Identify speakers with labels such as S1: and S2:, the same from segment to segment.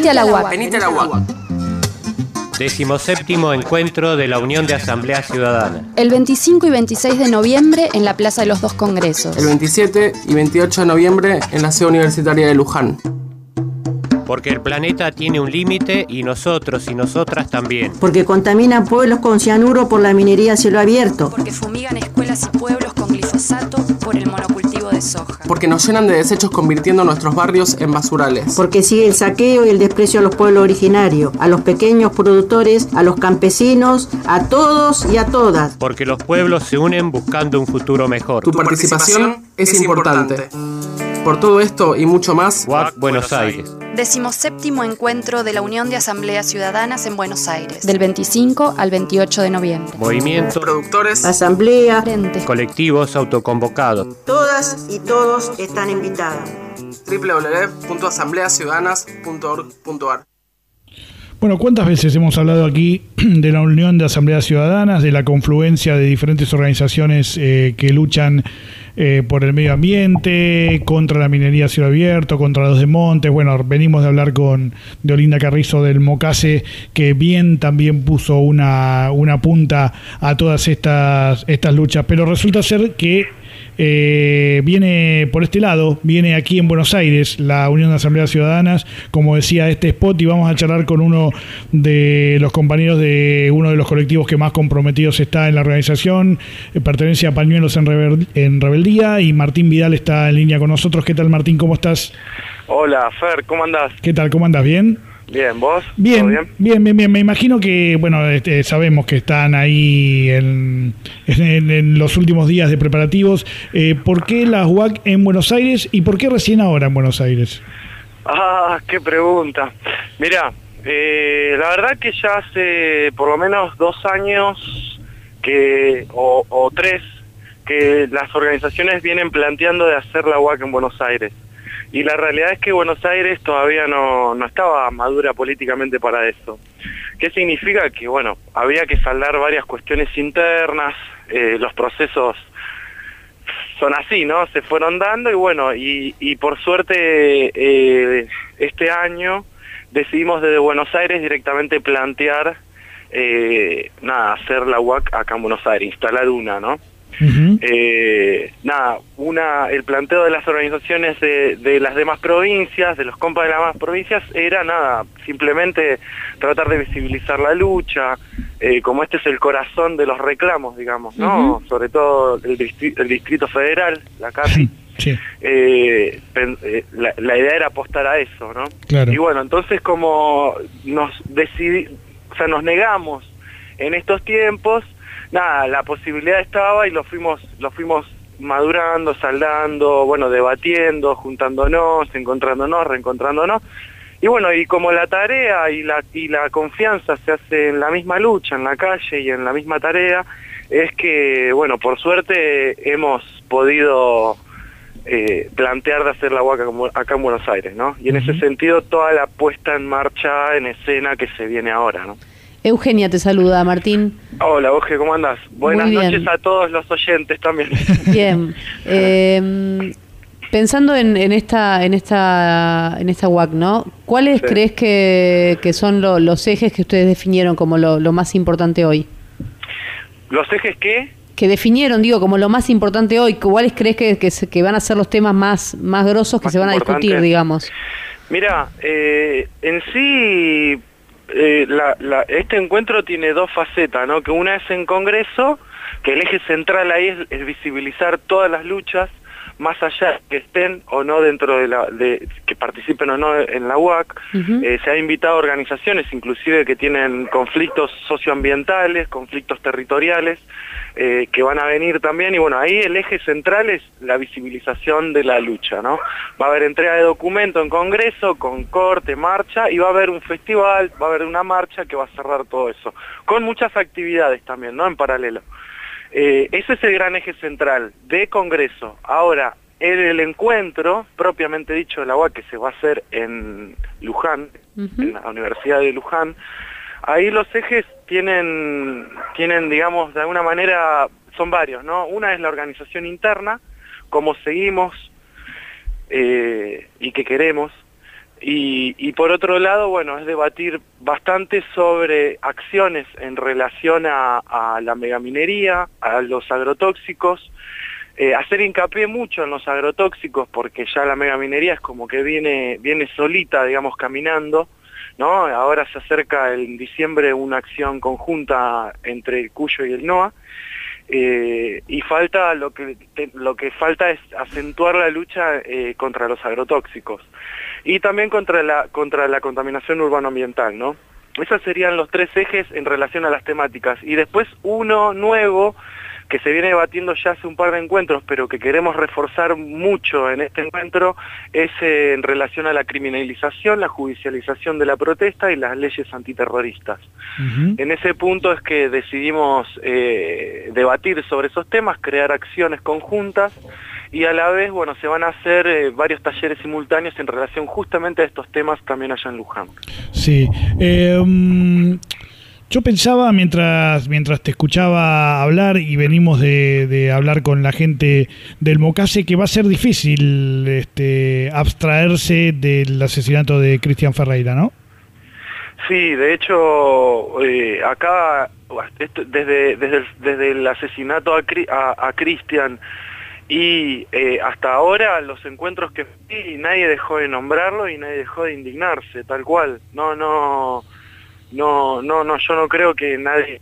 S1: Venite a la UAC.
S2: Venite a la UAC.
S3: 17º Encuentro de la Unión de Asamblea Ciudadana.
S1: El 25 y 26 de noviembre en la Plaza de los Dos Congresos.
S2: El 27 y 28 de noviembre en la sede universitaria de Luján.
S3: Porque el planeta tiene un límite y nosotros y nosotras también.
S4: Porque contaminan pueblos con cianuro por la minería a cielo abierto.
S1: Porque fumigan escuelas y pueblos con glifosato por el monocultivo de soja.
S2: Porque nos llenan de desechos convirtiendo nuestros barrios en basurales.
S4: Porque sigue el saqueo y el desprecio a los pueblos originarios, a los pequeños productores, a los campesinos, a todos y a todas.
S3: Porque los pueblos se unen buscando un futuro mejor.
S2: Tu participación es importante. Por todo esto y mucho más,
S3: UAC Buenos Aires.
S1: 17º Encuentro de la Unión de Asambleas Ciudadanas en Buenos Aires. Del 25 al 28 de noviembre.
S3: Movimientos,
S2: productores,
S4: asamblea,
S1: frentes,
S3: colectivos autoconvocados.
S4: todas y todos están invitados.
S2: www.asambleaciudadanas.org.ar.
S5: Bueno, ¿cuántas veces hemos hablado aquí de la Unión de Asambleas Ciudadanas, de la confluencia de diferentes organizaciones que luchan por el medio ambiente, contra la minería a cielo abierto, contra los desmontes? Bueno, venimos de hablar de Olinda Carrizo del Mocase, que bien también puso una punta a todas estas luchas, pero resulta ser que viene por este lado, viene aquí en Buenos Aires la Unión de Asambleas Ciudadanas, como decía este spot, y vamos a charlar con uno de los compañeros de uno de los colectivos que más comprometidos está en la organización, pertenece a Pañuelos en Rebeldía, y Martín Vidal está en línea con nosotros. ¿Qué tal, Martín? ¿Cómo estás?
S6: Hola, Fer, ¿cómo andás?
S5: ¿Qué tal? ¿Cómo andas? ¿Bien?
S6: Bien, ¿vos?
S5: Bien,
S6: ¿Todo bien?
S5: Bien. Me imagino que, bueno, sabemos que están ahí en los últimos días de preparativos. ¿Por qué las UAC en Buenos Aires y por qué recién ahora en Buenos Aires?
S6: Ah, qué pregunta. Mirá, la verdad que ya hace por lo menos 2 años o 3 que las organizaciones vienen planteando de hacer la UAC en Buenos Aires. Y la realidad es que Buenos Aires todavía no estaba madura políticamente para eso. ¿Qué significa? Que, bueno, había que saldar varias cuestiones internas, los procesos son así, ¿no? Se fueron dando y bueno, y por suerte este año decidimos desde Buenos Aires directamente plantear, hacer la UAC acá en Buenos Aires, instalar una, ¿no?
S5: Uh-huh.
S6: El planteo de las organizaciones de las demás provincias, de los compas de las demás provincias, era simplemente tratar de visibilizar la lucha, como este es el corazón de los reclamos, digamos, ¿no? Uh-huh. Sobre todo el Distrito Federal, la CAPI.
S5: Sí.
S6: La idea era apostar a eso, ¿no?
S5: Claro.
S6: Y bueno, entonces como nos negamos en estos tiempos, la posibilidad estaba y lo fuimos madurando, saldando, bueno, debatiendo, juntándonos, encontrándonos, reencontrándonos. Y bueno, y como la tarea y la confianza se hace en la misma lucha, en la calle y en la misma tarea, es que, bueno, por suerte hemos podido plantear de hacer la UAC acá en Buenos Aires, ¿no? Y en ese sentido, toda la puesta en marcha, en escena que se viene ahora, ¿no?
S7: Eugenia te saluda, Martín.
S6: Hola, Euge, ¿cómo andás? Buenas noches a todos los oyentes también.
S7: Bien. Pensando en esta UAC, ¿no? ¿Cuáles crees que son los ejes que ustedes definieron como lo más importante hoy?
S6: ¿Los ejes qué?
S7: Que definieron, como lo más importante hoy. ¿Cuáles crees que van a ser los temas más grosos que se van a discutir, digamos?
S6: Mira, en sí... este encuentro tiene 2 facetas, ¿no? Que una es en Congreso, que el eje central ahí es visibilizar todas las luchas, más allá que estén o no dentro que participen o no en la UAC.
S7: Uh-huh.
S6: Se ha invitado a organizaciones, inclusive que tienen conflictos socioambientales, conflictos territoriales, que van a venir también, y bueno, ahí el eje central es la visibilización de la lucha, ¿no? Va a haber entrega de documento en Congreso, con corte, marcha, y va a haber un festival, va a haber una marcha que va a cerrar todo eso, con muchas actividades también, ¿no? En paralelo. Ese es el gran eje central de Congreso. Ahora, en el encuentro, propiamente dicho, de la UAC, que se va a hacer en Luján,
S7: uh-huh,
S6: en la Universidad de Luján, ahí los ejes tienen, digamos, de alguna manera, son varios, ¿no? Una es la organización interna, cómo seguimos y qué queremos. Y por otro lado, bueno, es debatir bastante sobre acciones en relación a la megaminería, a los agrotóxicos, hacer hincapié mucho en los agrotóxicos porque ya la megaminería es como que viene solita, digamos, caminando, ¿no? Ahora se acerca en diciembre una acción conjunta entre el Cuyo y el NOA, y falta lo que falta es acentuar la lucha contra los agrotóxicos y también contra la contaminación urbanoambiental, ¿no? Esos serían los 3 ejes en relación a las temáticas. Y después uno nuevo que se viene debatiendo ya hace un par de encuentros, pero que queremos reforzar mucho en este encuentro, es en relación a la criminalización, la judicialización de la protesta y las leyes antiterroristas. En ese punto es que decidimos debatir sobre esos temas, crear acciones conjuntas, y a la vez, bueno, se van a hacer varios talleres simultáneos en relación justamente a estos temas también allá en Luján.
S5: Sí. Yo pensaba mientras te escuchaba hablar y venimos de hablar con la gente del Mocase que va a ser difícil abstraerse del asesinato de Cristian Ferreira, ¿no?
S6: Sí, de hecho, acá desde el asesinato a Cristian y hasta ahora los encuentros que fui, nadie dejó de nombrarlo y nadie dejó de indignarse, tal cual. No, yo no creo que nadie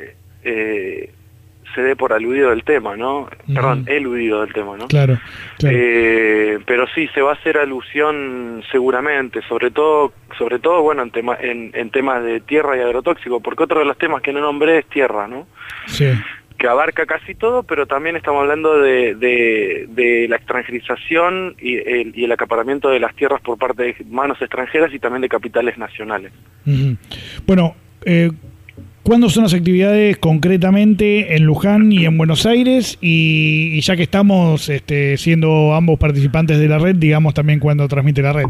S6: se dé por aludido del tema, ¿no? Perdón, eludido del tema, ¿no?
S5: Claro.
S6: Pero sí, se va a hacer alusión seguramente, sobre todo bueno, en temas de tierra y agrotóxico, porque otro de los temas que no nombré es tierra, ¿no?
S5: Sí.
S6: Que abarca casi todo, pero también estamos hablando de la extranjerización y el acaparamiento de las tierras por parte de manos extranjeras y también de capitales nacionales.
S5: Bueno, ¿cuándo son las actividades concretamente en Luján y en Buenos Aires? Y ya que estamos siendo ambos participantes de la red, digamos también cuándo transmite la red.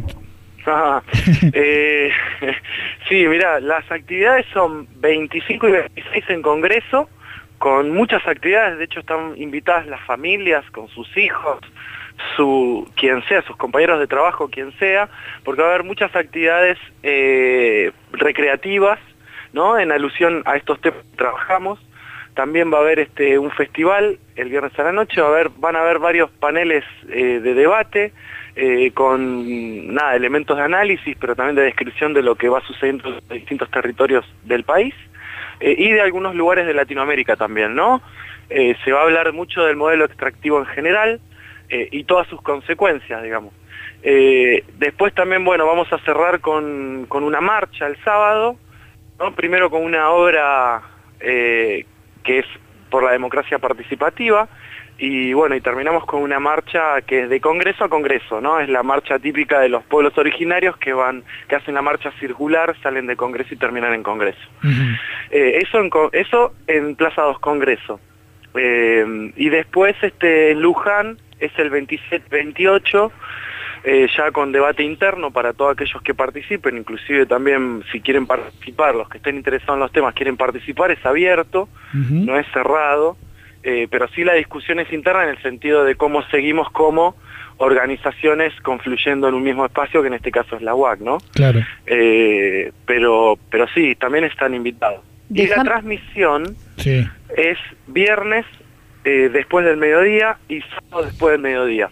S6: Sí, mira, las actividades son 25 y 26 en Congreso, con muchas actividades. De hecho están invitadas las familias con sus hijos, quien sea, sus compañeros de trabajo, quien sea, porque va a haber muchas actividades recreativas, ¿no? En alusión a estos temas que trabajamos. También va a haber un festival el viernes a la noche, van a haber varios paneles de debate con elementos de análisis, pero también de descripción de lo que va sucediendo en los distintos territorios del país. Y de algunos lugares de Latinoamérica también, ¿no? Se va a hablar mucho del modelo extractivo en general y todas sus consecuencias, digamos. Después también, bueno, vamos a cerrar con una marcha el sábado, ¿no? Primero con una obra que es por la democracia participativa, y bueno, y terminamos con una marcha que es de Congreso a Congreso, ¿no? Es la marcha típica de los pueblos originarios que hacen la marcha circular, salen de Congreso y terminan en Congreso. Eso en Plaza 2 Congreso. Y después en Luján es el 27-28, ya con debate interno para todos aquellos que participen, inclusive también si quieren participar, los que estén interesados en los temas quieren participar, es abierto, no es cerrado. Pero sí la discusión es interna en el sentido de cómo seguimos como organizaciones confluyendo en un mismo espacio, que en este caso es la UAC, ¿no?
S5: Claro.
S6: Pero sí, también están invitados. Y la transmisión es viernes después del mediodía y sábado después del mediodía.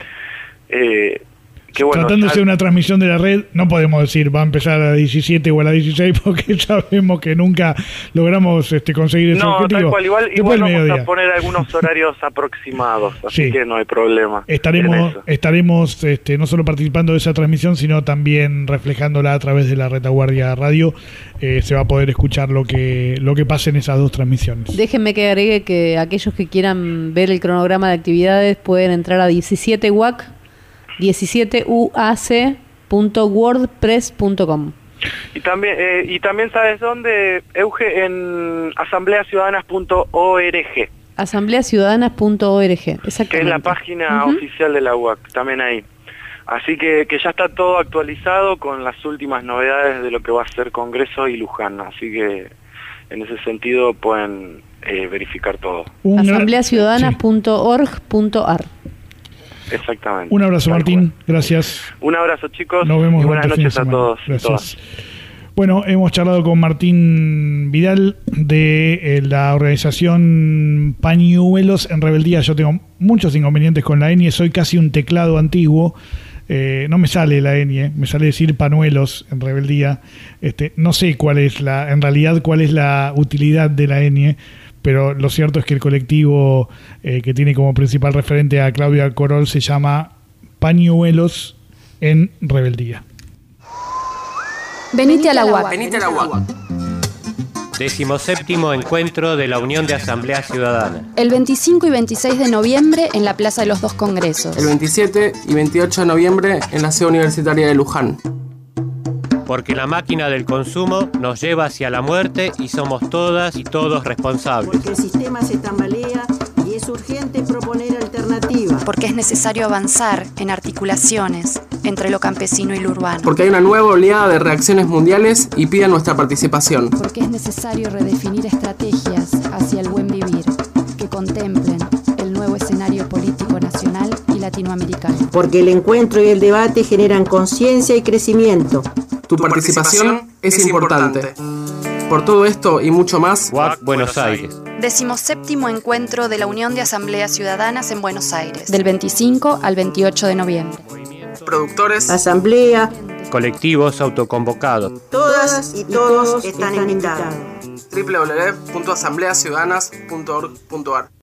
S6: Que bueno,
S5: tratándose de una transmisión de la red, no podemos decir va a empezar a las 17 o a las 16 porque sabemos que nunca logramos conseguir ese objetivo.
S6: Tal cual, igual vamos a poner algunos horarios aproximados, así que no hay problema.
S5: Estaremos no solo participando de esa transmisión, sino también reflejándola a través de la Retaguardia Radio. Se va a poder escuchar lo que pase en esas dos transmisiones.
S7: Déjenme que agregue que aquellos que quieran ver el cronograma de actividades pueden entrar a 17uac.wordpress.com.
S6: Y también ¿sabes dónde, Euge? En asambleaciudadanas.org.
S7: Asambleaciudadanas.org, exactamente.
S6: Que es la página oficial de la UAC, también ahí. Así que ya está todo actualizado con las últimas novedades de lo que va a ser Congreso y Luján. Así que en ese sentido pueden verificar todo.
S7: Asambleaciudadanas.org.ar.
S6: Exactamente.
S5: Un abrazo, Martín. Gracias.
S6: Un abrazo, chicos.
S5: Nos vemos.
S6: Y buenas
S5: durante el
S6: noches
S5: fin de
S6: a
S5: semana.
S6: todos.
S5: Gracias.
S6: Todas.
S5: Bueno, hemos charlado con Martín Vidal de la organización Pañuelos en Rebeldía. Yo tengo muchos inconvenientes con la ñ, soy casi un teclado antiguo. No me sale la ñ, me sale decir pañuelos en Rebeldía. No sé cuál es en realidad cuál es la utilidad de la ñ, pero lo cierto es que el colectivo que tiene como principal referente a Claudia Corol se llama Pañuelos en Rebeldía.
S1: Venite a la UAC.
S2: Venite a la UAC.
S3: 17º Encuentro de la Unión de Asamblea Ciudadana.
S1: El 25 y 26 de noviembre en la Plaza de los Dos Congresos.
S2: El 27 y 28 de noviembre en la sede universitaria de Luján.
S3: Porque la máquina del consumo nos lleva hacia la muerte y somos todas y todos responsables.
S4: Porque el sistema se tambalea y es urgente proponer alternativas.
S1: Porque es necesario avanzar en articulaciones entre lo campesino y lo urbano.
S2: Porque hay una nueva oleada de reacciones mundiales y piden nuestra participación.
S1: Porque es necesario redefinir estrategias hacia el buen vivir que contemplen el nuevo escenario político nacional y latinoamericano.
S4: Porque el encuentro y el debate generan conciencia y crecimiento.
S2: Tu participación es importante. Por todo esto y mucho más,
S3: UAC Buenos Aires.
S1: 17º Encuentro de la Unión de Asambleas Ciudadanas en Buenos Aires. Del 25 al 28 de noviembre.
S2: productores,
S4: Asamblea,
S3: Colectivos autoconvocados.
S4: todas y todos están invitados.
S2: www.asambleaciudadanas.org.ar